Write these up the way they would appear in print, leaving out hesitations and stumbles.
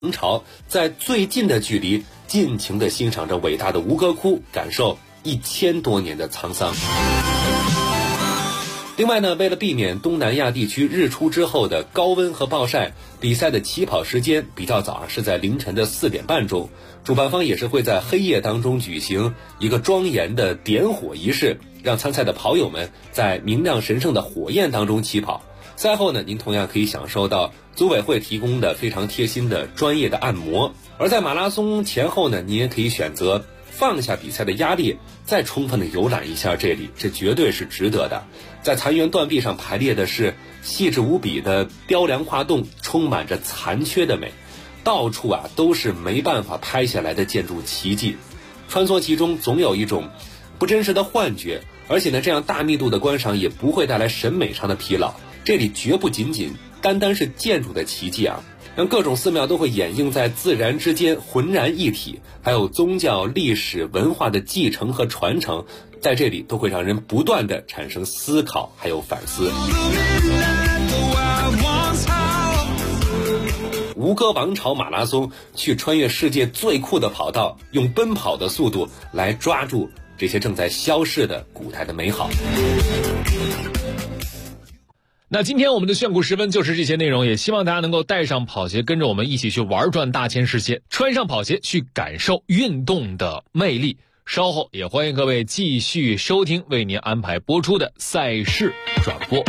朝，在最近的距离尽情地欣赏着伟大的吴哥窟，感受1000多年的沧桑。另外呢，为了避免东南亚地区日出之后的高温和暴晒，比赛的起跑时间比较早，是在凌晨的4点半钟。主办方也是会在黑夜当中举行一个庄严的点火仪式，让参赛的跑友们在明亮神圣的火焰当中起跑。赛后呢，您同样可以享受到组委会提供的非常贴心的专业的按摩。而在马拉松前后呢，您也可以选择放下比赛的压力，再充分的游览一下这里，这绝对是值得的。在残垣断壁上排列的是细致无比的雕梁画栋，充满着残缺的美，到处都是没办法拍下来的建筑奇迹，穿梭其中总有一种不真实的幻觉。而且呢，这样大密度的观赏也不会带来审美上的疲劳，这里绝不仅仅单单是建筑的奇迹让各种寺庙都会掩映在自然之间，浑然一体，还有宗教、历史、文化的继承和传承，在这里都会让人不断的产生思考还有反思。吴哥王朝马拉松，去穿越世界最酷的跑道，用奔跑的速度来抓住这些正在消逝的古代的美好。 那今天我们的炫酷时分就是这些内容，也希望大家能够带上跑鞋，跟着我们一起去玩转大千世界，穿上跑鞋去感受运动的魅力。稍后也欢迎各位继续收听为您安排播出的赛事转播。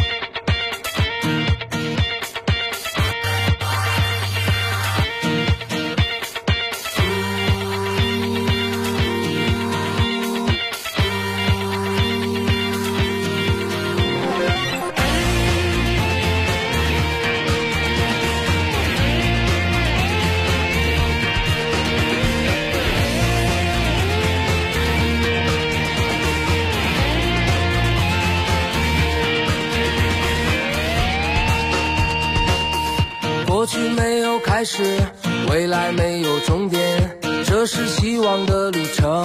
过去没有开始，未来没有终点，这是希望的旅程。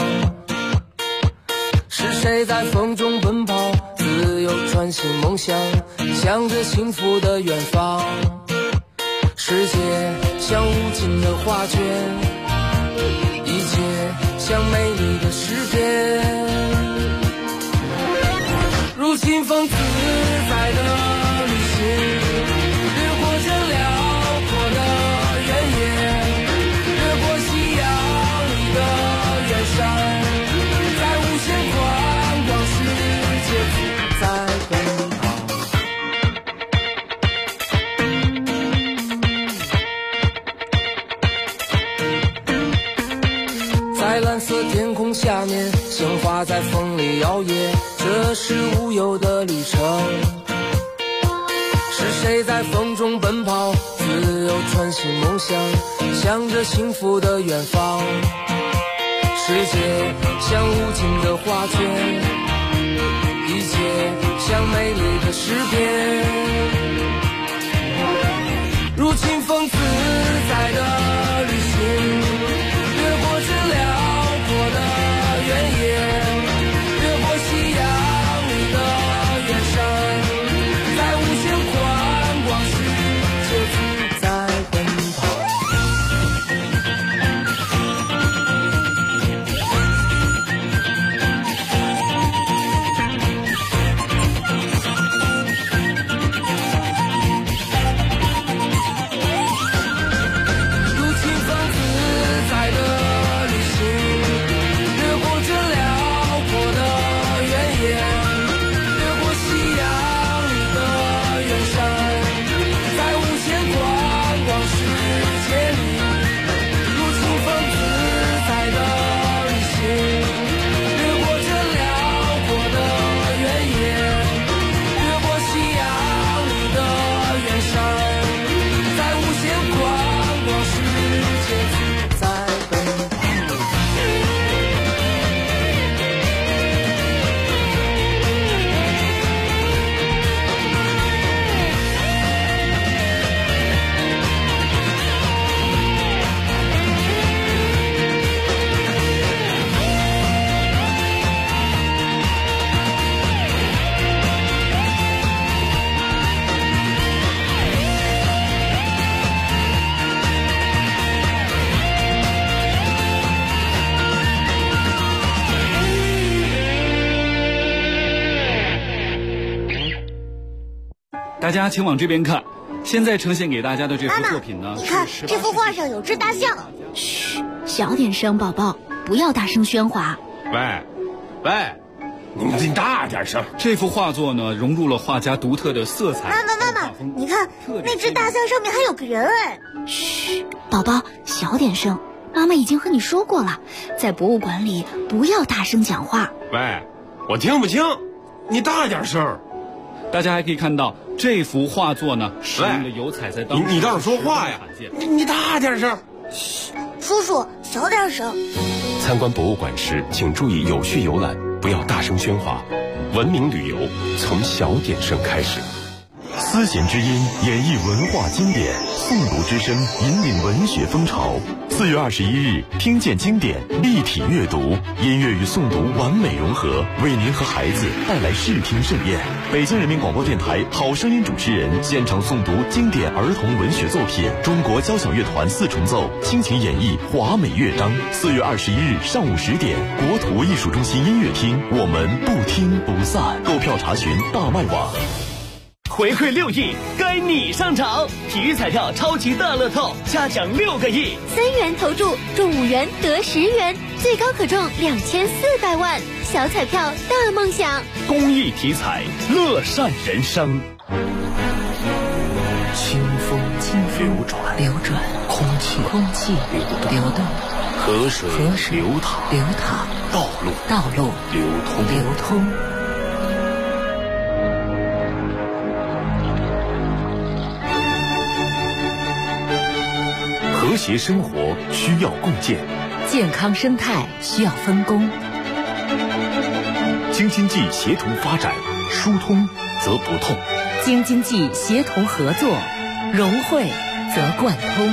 是谁在风中奔跑，自由穿行梦想，向着幸福的远方。世界像无尽的画卷，一切像美丽的诗篇，如清风自在的旅行，掠过这辽阔的原野，越过夕阳里的远山，在无限宽广世界自在奔跑。在蓝色天空下面，鲜花在风里摇曳，这是无忧的旅程。是谁在风中奔跑，自由穿行梦想，向着幸福的远方。世界像无尽的画卷，一切像美丽的诗篇，如清风自在的旅行，越过这辽阔的原野，越过夕阳里的远山，在无限宽广世界自在奔跑。 大家请往这边看。现在呈现给大家的这幅作品呢， 你看这幅画上有只大象。 嘘，小点声，宝宝，不要大声喧哗。 喂，你大点声。 这幅画作呢，融入了画家独特的色彩。 妈妈，你看那只大象上面还有个人哎。 嘘，宝宝，小点声。妈妈已经和你说过了，在博物馆里不要大声讲话。 喂，我听不清，你大点声。 大家还可以看到这幅画作呢，使用的油彩在当中。 你倒是说话呀！你大点声。 嘘，叔叔，小点声。 参观博物馆时，请注意有序游览，不要大声喧哗。文明旅游从小点声开始。 丝弦之音演绎文化经典，诵读之声引领文学风潮。4月21日，听见经典，立体阅读，音乐与诵读完美融合，为您和孩子带来视听盛宴。北京人民广播电台好声音主持人现场诵读经典儿童文学作品，中国交响乐团4重奏倾情演绎华美乐章。4月21日上午10点，国土艺术中心音乐厅，我们不听不散。购票查询大麦网。 回馈6亿，该你上场！体育彩票超级大乐透，加奖6个亿 ，3元投注中5元得10元，最高可中2400万。小彩票大梦想， 公益体彩，乐善人生。 清风流转，空气流动， 河水流淌，道路流通。 和谐生活需要共建， 健康生态需要分工。 京津冀协同发展，疏通则不痛； 京津冀协同合作，融汇则贯通。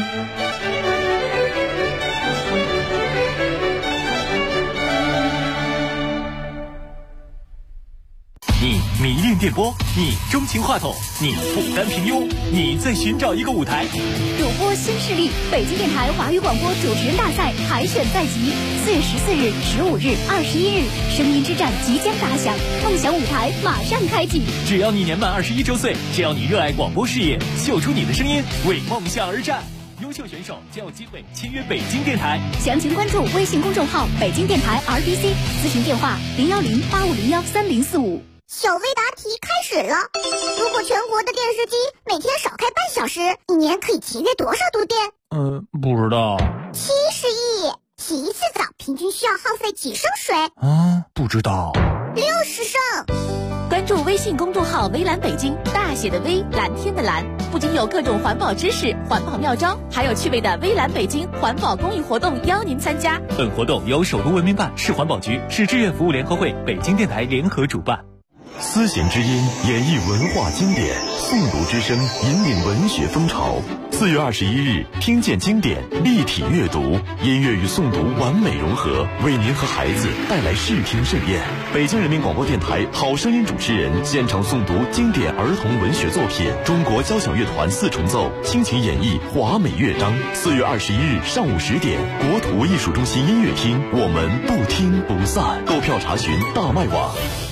你迷恋电波，你钟情话筒，你不甘平庸，你在寻找一个舞台。 主播新势力，北京电台华语广播主持人大赛海选在即，4月14日、15日、21日，声音之战即将打响，梦想舞台马上开启。 只要你年满21周岁，只要你热爱广播事业，秀出你的声音，为梦想而战。优秀选手将有机会签约北京电台。 详情关注微信公众号北京电台 RDC， 咨询电话010-8501-3045。 小微答题开始了。如果全国的电视机每天少开半小时，一年可以节约多少度电？ 不知道。 70亿。洗一次澡平均需要耗费几升水？ 不知道。 60升。 关注微信公众号微蓝北京，大写的微，蓝天的蓝，不仅有各种环保知识、环保妙招，还有趣味的微蓝北京环保公益活动邀您参加。 本活动由首都文明办、市环保局、市志愿服务联合会、北京电台联合主办。 丝弦之音演绎文化经典，诵读之声引领文学风潮。4月21日，听见经典，立体阅读，音乐与诵读完美融合，为您和孩子带来视听盛宴。北京人民广播电台好声音主持人现场诵读经典儿童文学作品，中国交响乐团4重奏倾情演绎华美乐章。4月21日上午10点，国土艺术中心音乐厅，我们不听不散。购票查询大麦网。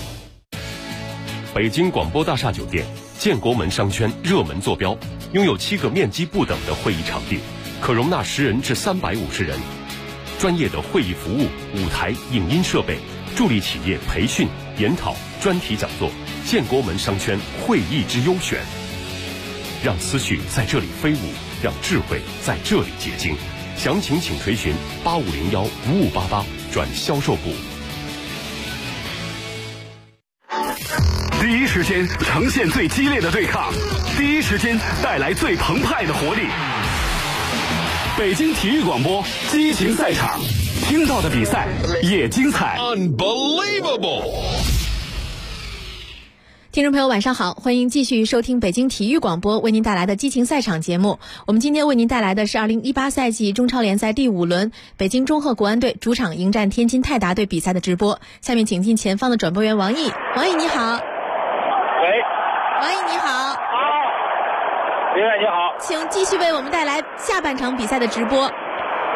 北京广播大厦酒店建国门商圈热门坐标，拥有7个面积不等的会议场地，可容纳10人至350人。专业的会议服务、舞台、影音设备，助力企业培训、研讨、专题讲座。建国门商圈会议之优选，让思绪在这里飞舞，让智慧在这里结晶。详情请垂询8501-5588转销售部。 第一时间呈现最激烈的对抗，第一时间带来最澎湃的活力。北京体育广播激情赛场，听到的比赛也精彩。 Unbelievable！ 听众朋友晚上好，欢迎继续收听北京体育广播为您带来的激情赛场节目。我们今天为您带来的是2018赛季中超联赛第5轮北京中赫国安队主场迎战天津泰达队比赛的直播。下面请进前方的转播员王毅。王毅你好。王毅你好。 好，李远你好， 请继续为我们带来下半场比赛的直播。 好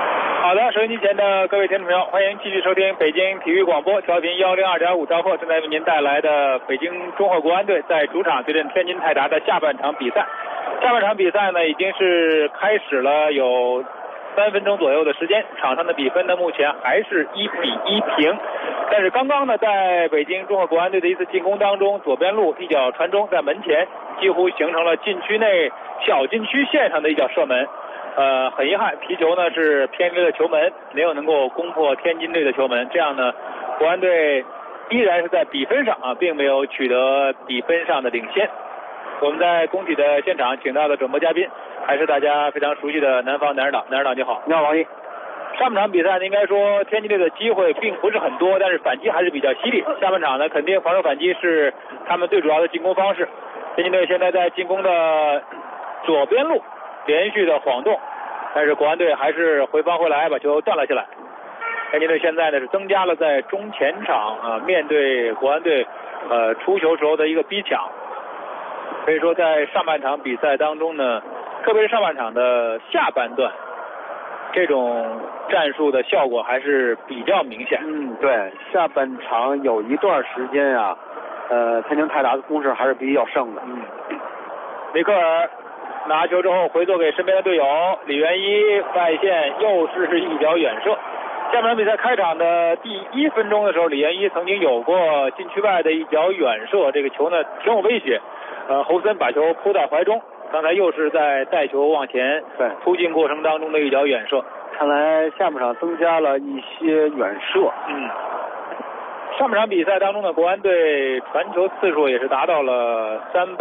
好的，收音机前的各位听众朋友，欢迎继续收听北京体育广播，调频102.5兆赫，正在为您带来的北京中赫国安队在主场对阵天津泰达的下半场比赛。下半场比赛呢，已经是开始了有3分钟左右的时间，场上的比分呢目前还是1-1平。但是刚刚呢，在北京中赫国安队的一次进攻当中，左边路一脚传中，在门前几乎形成了禁区内小禁区线上的一脚射门。很遗憾，皮球呢是偏离了球门，没有能够攻破天津队的球门。这样呢，国安队依然是在比分上并没有取得比分上的领先。我们在工体的现场请到的转播嘉宾还是大家非常熟悉的南方男人党。男人党你好。 你好，王毅。 上半场比赛呢，应该说天津队的机会并不是很多，但是反击还是比较犀利。下半场呢，肯定防守反击是他们最主要的进攻方式。天津队现在在进攻的左边路连续的晃动，但是国安队还是回防回来把球断了下来。天津队现在呢是增加了在中前场面对国安队出球时候的一个逼抢。可以说在上半场比赛当中呢，特别是上半场的下半段，这种战术的效果还是比较明显。 对，下半场有一段时间啊，天津泰达的攻势还是比较盛的。 米克尔拿球之后回做给身边的队友李元一，外线又是一脚远射。下半场比赛开场的第1分钟的时候，李元一曾经有过禁区外的一脚远射，这个球呢挺有威胁。侯森把球扑在怀中，刚才又是在带球往前突进过程当中的一脚远射。 看来下半场增加了一些远射。 上半场比赛当中的国安队传球次数也是达到了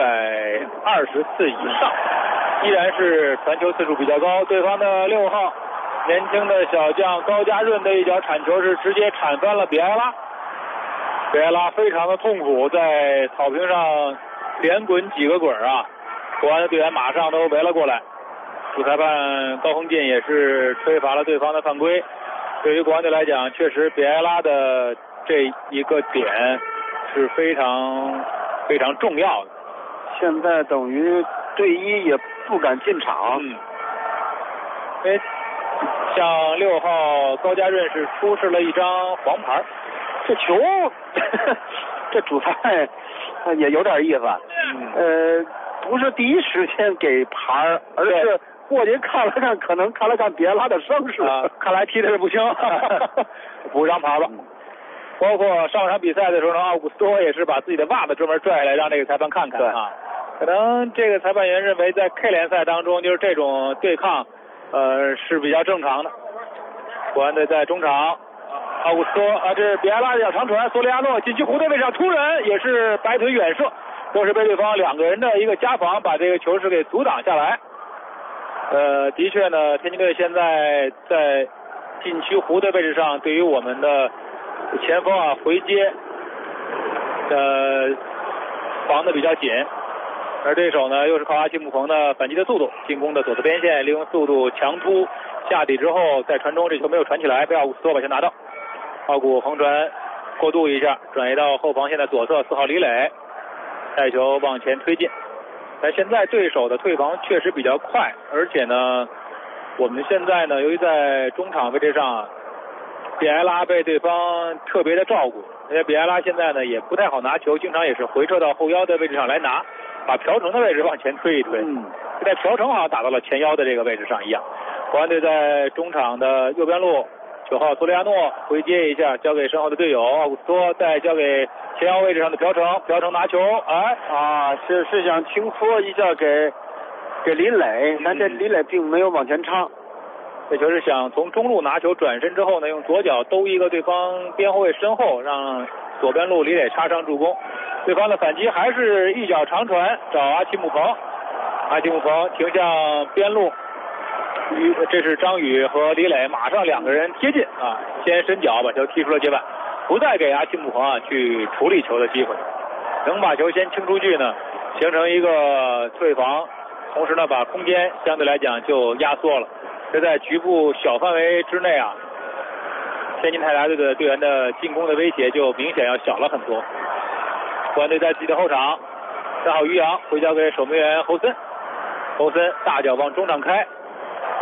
320次以上，依然是传球次数比较高。对方的6号年轻的小将高家润的一脚铲球是直接铲翻了比埃拉，比埃拉非常的痛苦，在草坪上连滚几个滚国安的队员马上都围了过来。主裁判高鸿进也是吹罚了对方的犯规。对于国安队来讲，确实比埃拉的这一个点是非常非常重要的。 现在等于队医也不敢进场。 因为像6号高家润是出示了一张黄牌。 这球这主裁也有点意思。不是第一时间给牌，而是过去看了看，可能看了看比埃拉的伤势看来踢的是不轻补张牌吧。包括上半场比赛的时候呢，奥古斯托也是把自己的袜子专门拽下来让这个裁判看看可能这个裁判员认为在 K 联赛当中就是这种对抗是比较正常的。国安队在中场，奥古斯托这是比埃拉的小长传，索里亚诺禁区弧的位置上突然也是摆腿远射，都是被对方2个人的一个夹防把这个球是给阻挡下来。的确呢，天津队现在在禁区弧的位置上，对于我们的前锋回接防得比较紧，而对手呢又是靠阿奇姆彭的反击的速度，进攻的左侧边线利用速度强突下底之后再传中，这球没有传起来，被奥古斯托把球拿到。奥古横传过渡一下，转移到后防线的左侧，4号李磊带球往前推进。但现在对手的退防确实比较快，而且呢我们现在呢由于在中场位置上比埃拉被对方特别的照顾，因为比埃拉现在呢也不太好拿球，经常也是回撤到后腰的位置上来拿，把朴成的位置往前推一推。现在朴成好像打到了前腰的这个位置上一样。国安队在中场的右边路，9号索里亚诺回接一下，交给身后的队友奥古斯托，再交给前腰位置上的朴成，朴成拿球， 是想轻搓一下给李磊，但这李磊并没有往前插。 这球是想从中路拿球转身之后呢，用左脚兜一个对方边后卫身后，让左边路李磊插上助攻。对方的反击还是一脚长传找阿奇姆彭，阿奇姆彭停向边路，这是张宇和李磊马上2个人贴近先伸脚把球踢出了界外，不再给阿奇姆彭去处理球的机会，能把球先清出去呢，形成一个退防，同时呢把空间相对来讲就压缩了。这在局部小范围之内天津泰达队的队员的进攻的威胁就明显要小了很多。国安队在自己的后场，3号于洋回交给守门员侯森，侯森大脚往中场开，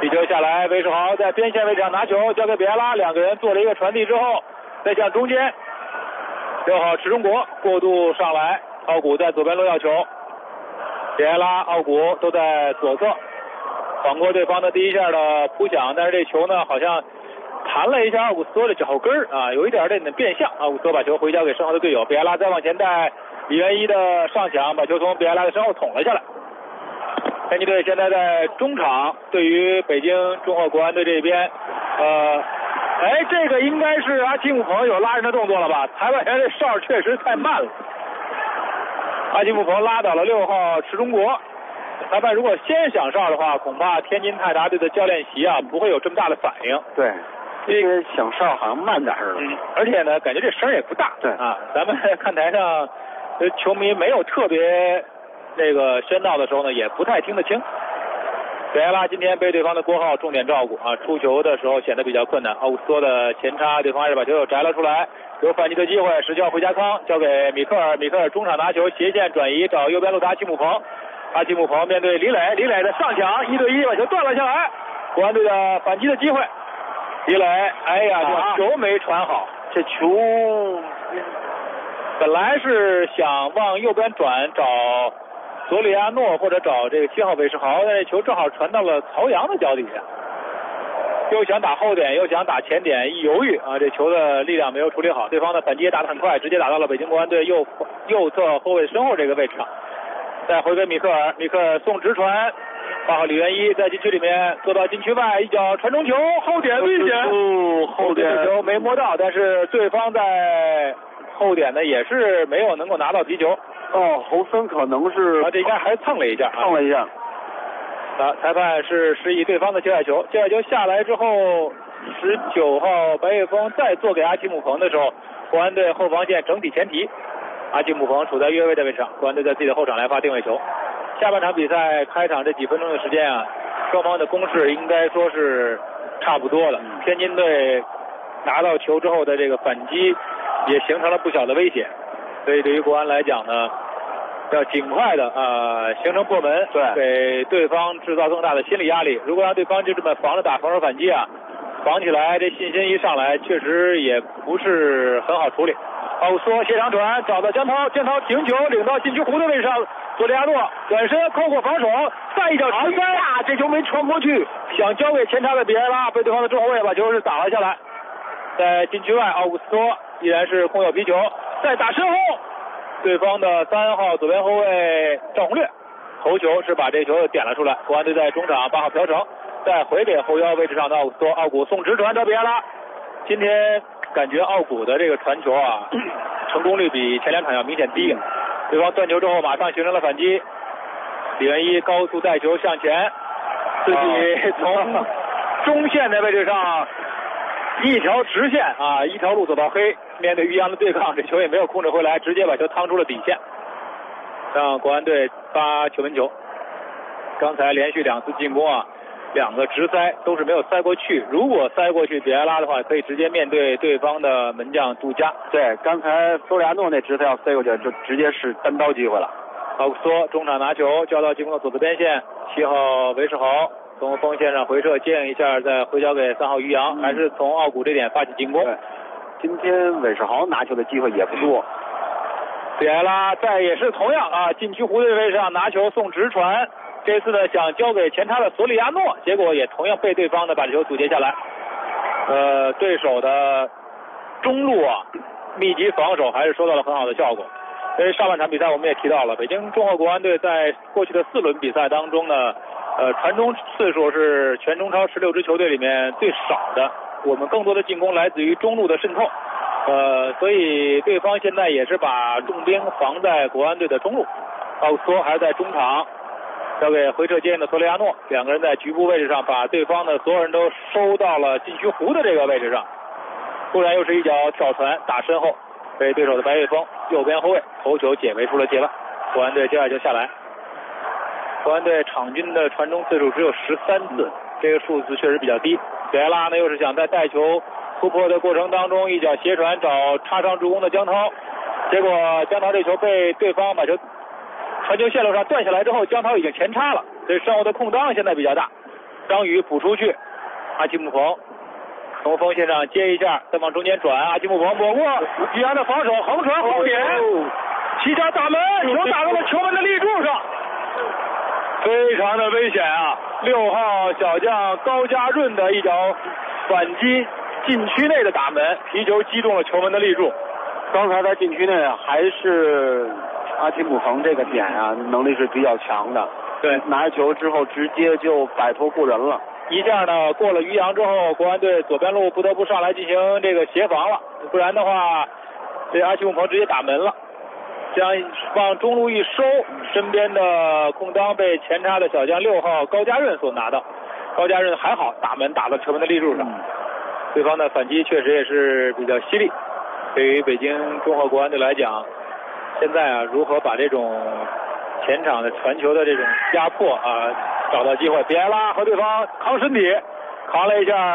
地球下来，韦世豪在边线位置上拿球，交给比埃拉，两个人做了一个传递之后，再向中间，正好池中国过渡上来，奥古在左边路要球，比埃拉、奥古都在左侧，晃过对方的第一下的扑抢，但是这球呢好像弹了一下奥古斯托的脚跟啊，有一点变向，奥古斯托把球回交给身后的队友，比埃拉再往前带，李元一的上抢把球从比埃拉的身后捅了下来。天津队现在在中场，对于北京中赫国安队这边，这个应该是阿基姆彭有拉人的动作了吧？裁判员这哨确实太慢了。阿基姆彭拉倒了6号池中国，裁判如果先响哨的话，恐怕天津泰达队的教练席啊不会有这么大的反应。 对，这个响哨好像慢点似的。 而且呢，感觉这声也不大。 对啊，咱们看台上球迷没有特别喧闹的时候呢，也不太听得清。比埃拉今天被对方的郭浩重点照顾啊，出球的时候显得比较困难。奥古斯托的前插，对方还是把球又摘了出来，有反击的机会，使叫回家康，交给米克尔，米克尔中场拿球，斜线转移找右边路的阿基姆彭，阿基姆彭面对李磊，李磊的上抢1对1把球断了下来，国安队的反击的机会，李磊，哎呀，这球没传好， 这球本来是想往右边转找索里亚诺或者找这个7号韦世豪，但是球正好传到了曹阳的脚底下，又想打后点又想打前点，一犹豫啊，这球的力量没有处理好，对方的反击也打得很快，直接打到了北京国安队右侧后卫身后这个位置上，再回给米克尔，米克尔送直传，放好李元一在禁区里面做到禁区外，一脚传中球，后点危险，后点球没摸到，但是对方在后点呢也是没有能够拿到敌球。 侯森可能是这应该还蹭了一下，裁判是示意对方的接外球，接外球下来之后，19号白岳峰再做给阿基姆彭的时候，国安队后防线整体前提，阿基姆彭处在越位的位置上，国安队在自己的后场来发定位球。下半场比赛开场这几分钟的时间啊，双方的攻势应该说是差不多了。天津队拿到球之后的这个反击也形成了不小的威胁，所以对于国安来讲呢，要尽快的形成破门，给对方制造更大的心理压力。如果让对方就这么防着打防守反击啊，防起来这信心一上来，确实也不是很好处理。奥古斯托斜长传找到江涛，江涛停球领到禁区弧的位置上，索里亚诺转身扣过防守，再一脚直塞，这球没传过去，想交给前插的比埃拉，被对方的中后卫把球是打了下来。在禁区外，奥古斯托依然是空有皮球，再打身后，对方的3号左边后卫赵宏略头球是把这球点了出来。国安队在中场8号朴成再回给后腰位置上的奥古斯托，奥古送直传到比埃拉。今天感觉奥古的这个传球啊，成功率比前2场要明显低。对方断球之后马上形成了反击，李元一高速带球向前，自己从中线的位置上一条直线啊，一条路走到黑，面对于洋的对抗，这球也没有控制回来，直接把球趟出了底线，让国安队发球门球。刚才连续2次进攻啊，2个直塞都是没有塞过去，如果塞过去比埃拉的话，可以直接面对对方的门将杜佳。 对，刚才索里亚诺那直塞要塞过去，就直接是单刀机会了。 奥古斯托中场拿球交到进攻的左侧边线，7号韦世豪从锋线上回撤接应一下，再回交给3号于洋，还是从奥古这点发起进攻。 今天韦世豪拿球的机会也不多。 比埃拉在也是同样啊，禁区弧的位置上拿球送直传，这次呢想交给前插的索里亚诺，结果也同样被对方的把球阻截下来。对手的中路啊密集防守还是收到了很好的效果。因为上半场比赛我们也提到了，北京中赫国安队在过去的4轮比赛当中呢，传中次数是全中超16支球队里面最少的，我们更多的进攻来自于中路的渗透。所以对方现在也是把重兵防在国安队的中路，奥古斯托还是在中场交给回撤接应的索里亚诺，两个人在局部位置上把对方的所有人都收到了禁区弧的这个位置上。突然又是一脚跳传打身后，被对手的白岳峰右边后卫头球解围出了界外，国安队接下来就下来。国安队场均的传中次数只有13次，这个数字确实比较低。比埃拉呢又是想在带球突破的过程当中一脚斜传找插上助攻的江涛，结果江涛这球被对方把球传球线路上断下来之后，江涛已经前插了，所以身后的空当现在比较大。 张宇补出去，阿基姆彭从锋线上接一下，再往中间转，阿基姆彭躲过于洋的防守，横传后点，起脚打门，球打到了球门的立柱上，非常的危险啊！6号小将高家润的一脚反击禁区内的打门，皮球击中了球门的立柱。 刚才在禁区内还是阿基姆彭这个点啊，能力是比较强的。 对， 拿球之后直接就摆脱过人了。 一下呢，过了于洋之后，国安队左边路不得不上来进行这个协防了，不然的话，这阿基姆彭直接打门了。这样往中路一收，身边的空当被前插的小将6号高家润所拿到。高家润还好，打门打到球门的立柱上。对方的反击确实也是比较犀利。对于北京中赫国安队来讲，现在啊，如何把这种前场的传球的这种压迫啊，找到机会。比埃拉和对方扛身体，扛了一下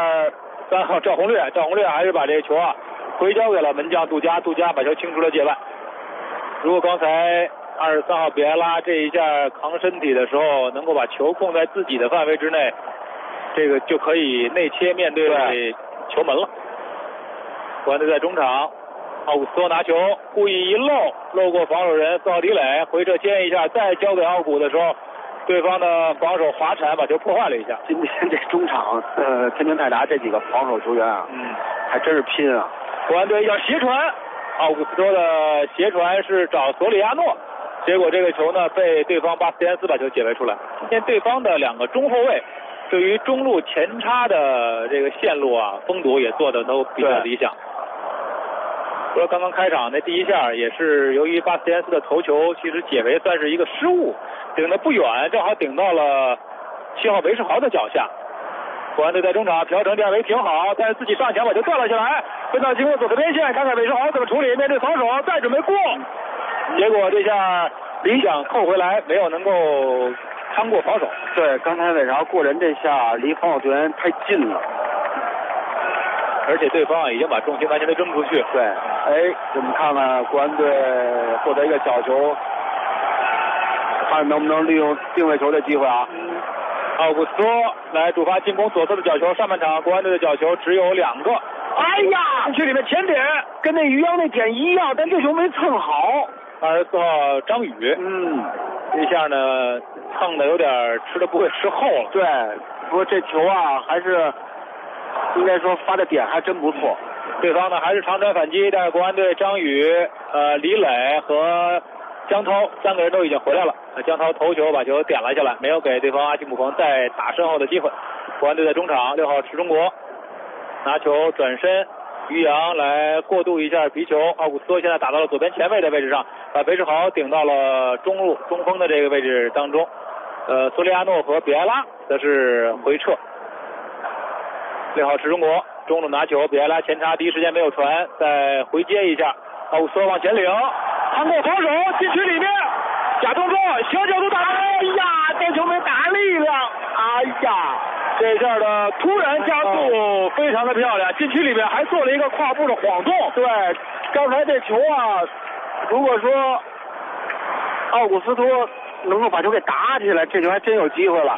3号赵宏略，赵宏略还是把这个球啊回交给了门将杜佳，杜佳把球清出了界外。如果刚才23号比埃拉这一下扛身体的时候，能够把球控在自己的范围之内，这个就可以内切面对球门了。国安队在中场，奥古斯托拿球故意一漏过防守人4号迪磊，回撤接一下，再交给奥古的时候，对方的防守滑铲把球破坏了一下。 今天这中场，天津泰达这几个防守球员啊，还真是拼啊！ 国安队要斜传，奥古斯托的斜传是找索里亚诺，结果这个球呢被对方巴斯蒂安斯把球解围出来。今天对方的2个中后卫对于中路前插的这个线路啊，封堵也做的都比较理想。说刚刚开场那第一下也是由于巴斯蒂安斯的头球其实解围算是一个失误，顶得不远，正好顶到了7号韦世豪的脚下。国安队在中场调整点位挺好，但是自己上前把球断了下来，分到经过左侧边线，看看韦世豪怎么处理，面对防守再准备过，结果这下理想扣回来，没有能够趟过防守。 对，刚才韦世豪过人这下离防守球员太近了， 而且对方已经把重心完全的扔出去。 对，我们看看国安队获得一个角球，看能不能利用定位球的机会啊。 奥古斯托来主发进攻左侧的角球，上半场国安队的角球只有2个。哎呀，禁区里面前点跟那于洋那点一样，但这球没蹭好。24号张宇，这下呢蹭的有点吃的不会吃厚了。 对，不过这球啊还是应该说发的点还真不错。 对方呢还是长传反击，但是国安队张宇、李磊和江涛3个人都已经回来了。江涛头球把球点了下来，没有给对方阿基姆彭再打身后的机会。国安队在中场，6号池中国拿球转身，于洋来过渡一下皮球，奥古斯托现在打到了左边前卫的位置上，把韦世豪顶到了中路中锋的这个位置当中。索里亚诺和比埃拉则是回撤。6号池中国中路拿球，比埃拉前插，第一时间没有传，再回接一下，奥古斯托往前领，趟过防守，禁区里面假动作，小角度打，哎呀，这球没打力量，哎呀，这下的突然加速非常的漂亮，禁区里面还做了一个跨步的晃动。 对，刚才这球啊，如果说奥古斯托能够把球给打起来，这球还真有机会了。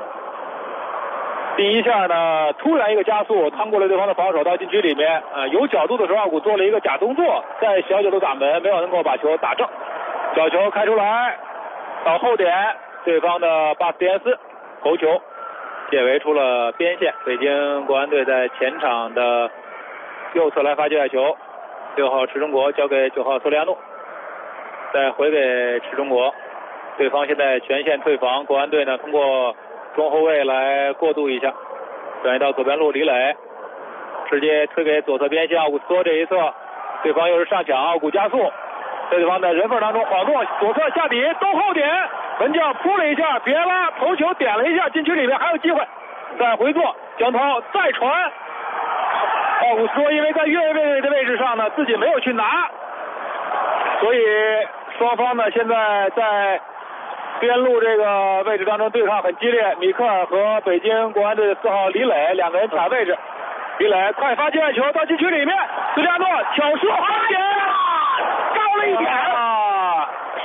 第一下呢，突然一个加速，趟过了对方的防守到禁区里面，有角度的时候，奥古做了一个假动作，在小角度打门，没有能够把球打正。角球开出来，到后点，对方的巴斯蒂安斯头球解围出了边线。北京国安队在前场的右侧来发界外球，6号池中国交给9号索里亚诺，再回给池中国。对方现在全线退防，国安队呢通过中后卫来过渡一下，转移到左边路李磊，直接推给左侧边线奥古斯托这一侧，对方又是上抢，奥古加速，在对方的人缝当中晃动，左侧下底兜后点，门将扑了一下，别拉头球点了一下，禁区里面还有机会，再回做，江涛再传，奥古斯托因为在越位的位置上呢，自己没有去拿，所以双方呢现在在边路这个位置当中对抗很激烈，米克尔和北京国安队的4号李磊2个人抢位置，李磊快发界外球到禁区里面，斯加诺挑射，高了一点，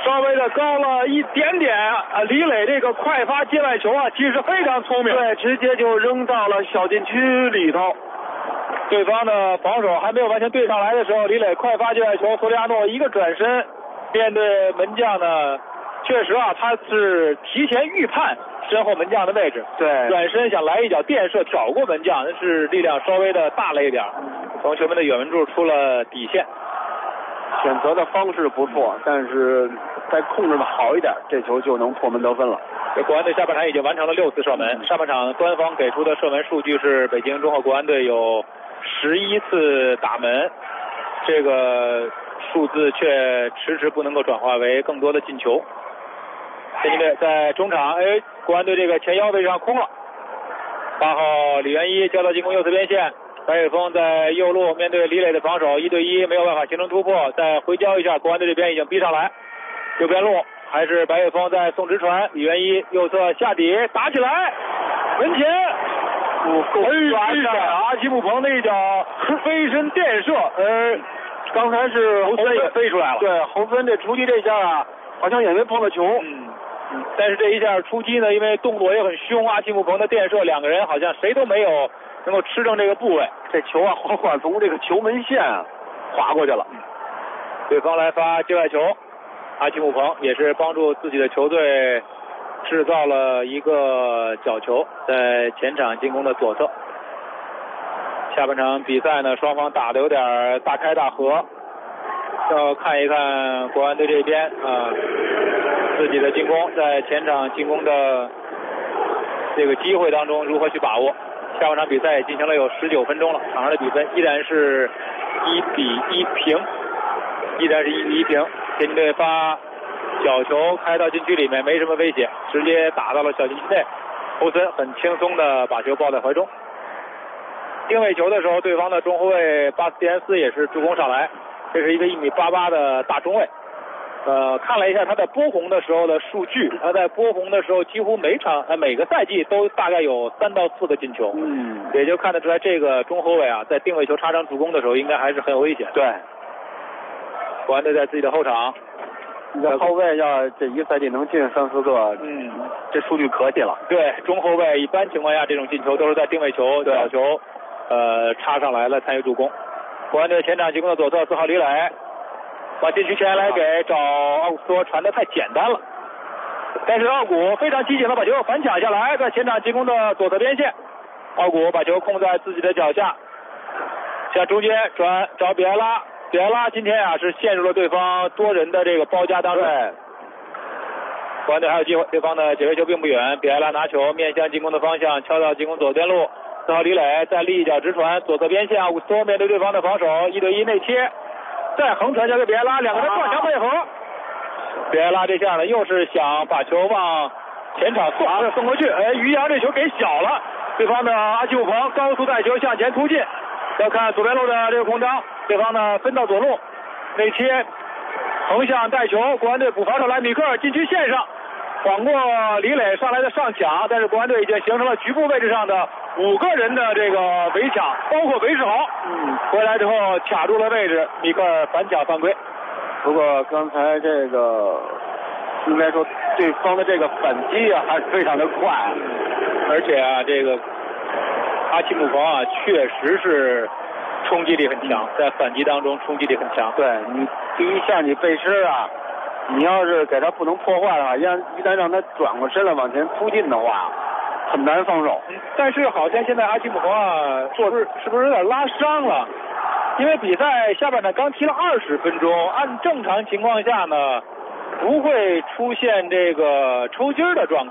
稍微的高了一点点。李磊这个快发界外球啊，其实非常聪明， 对，直接就扔到了小禁区里头。 对方的防守还没有完全对上来的时候，李磊快发界外球，索里亚诺一个转身，面对门将呢，确实啊，他是提前预判身后门将的位置， 对， 转身想来一脚垫射挑过门将，但是力量稍微的大了一点，从球门的远门柱出了底线。 选择的方式不错，但是再控制的好一点，这球就能破门得分了。 这国安队下半场已经完成了6次射门，上半场官方给出的射门数据是北京中赫国安队有11次打门，这个数字却迟迟不能够转化为更多的进球。天津队在中场，国安队这个前腰位置上空了，8号李元一交到进攻右侧边线，白雪峰在右路面对李磊的防守，1对1没有办法形成突破，再回交一下，国安队这边已经逼上来，右边路还是白雪峰在送直传，李元一右侧下底打起来，门前够抓一下阿基姆彭的一脚飞身垫射，刚才是侯森也飞出来了， 对，侯森这出击这下啊，好像也没碰到球， 但是这一下出击呢，因为动作也很凶，阿基姆彭的垫射，两个人好像谁都没有能够吃正这个部位， 这球啊，缓缓从这个球门线啊划过去了。 对方来发界外球，阿基姆彭也是帮助自己的球队制造了一个角球，在前场进攻的左侧。下半场比赛呢，双方打得有点大开大合，要看一看国安队这边自己的进攻在前场进攻的这个机会当中如何去把握。下半场比赛也进行了有19分钟了，场上的比分依然是1-1平，依然是1-1平。天津队发角球开到禁区里面，没什么威胁，直接打到了小禁区内，侯森很轻松的把球抱在怀中。定位球的时候，对方的中后卫巴斯蒂安斯也是助攻上来，这是一个1.88米的大中卫。看了一下他在波鸿的时候的数据，他在波鸿的时候几乎每个赛季都大概有3到4个进球，也就看得出来这个中后卫啊，在定位球插上助攻的时候，应该还是很有危险。 对， 国安队在自己的后场， 你的后卫要这一个赛季能进3-4个，这数据可以了。 对，中后卫一般情况下这种进球都是在定位球、角球，插上来了参与助攻。国安队前场进攻的左侧4号李磊。把禁区前来给找奥古斯托传的太简单了，但是奥古非常机警的把球反抢下来，在前场进攻的左侧边线，奥古把球控在自己的脚下，向中间转找比埃拉，比埃拉今天啊是陷入了对方多人的这个包夹当中。国安队还有机会，对方的解围球并不远，比埃拉拿球面向进攻的方向，敲到进攻左边路，4号李磊再立一脚直传左侧边线，奥古斯托面对对方的防守，1对1内切。再横传交给比埃拉，两个人撞墙配合。比埃拉这下呢，又是想把球往前场送过去，于洋这球给小了。对方的阿基姆彭高速带球向前突进，要看左边路的这个空当，对方呢分到左路内切，横向带球，国安队补防上来，米克尔禁区线上晃过李磊上来的上抢，但是国安队已经形成了局部位置上的5个人的这个围抢，包括韦世豪，回来之后卡住了位置，米克尔反抢犯规。 不过刚才这个应该说对方的这个反击啊还是非常的快， 而且啊这个阿基姆彭啊确实是冲击力很强，在反击当中冲击力很强。 对，你第一下你背身啊，你要是给他不能破坏的话，一旦让他转过身来往前突进的话，很难防守。 但是好像现在阿基姆彭啊是不是有点拉伤了？因为比赛下半场刚踢了20分钟，按正常情况下呢不会出现这个抽筋的状况。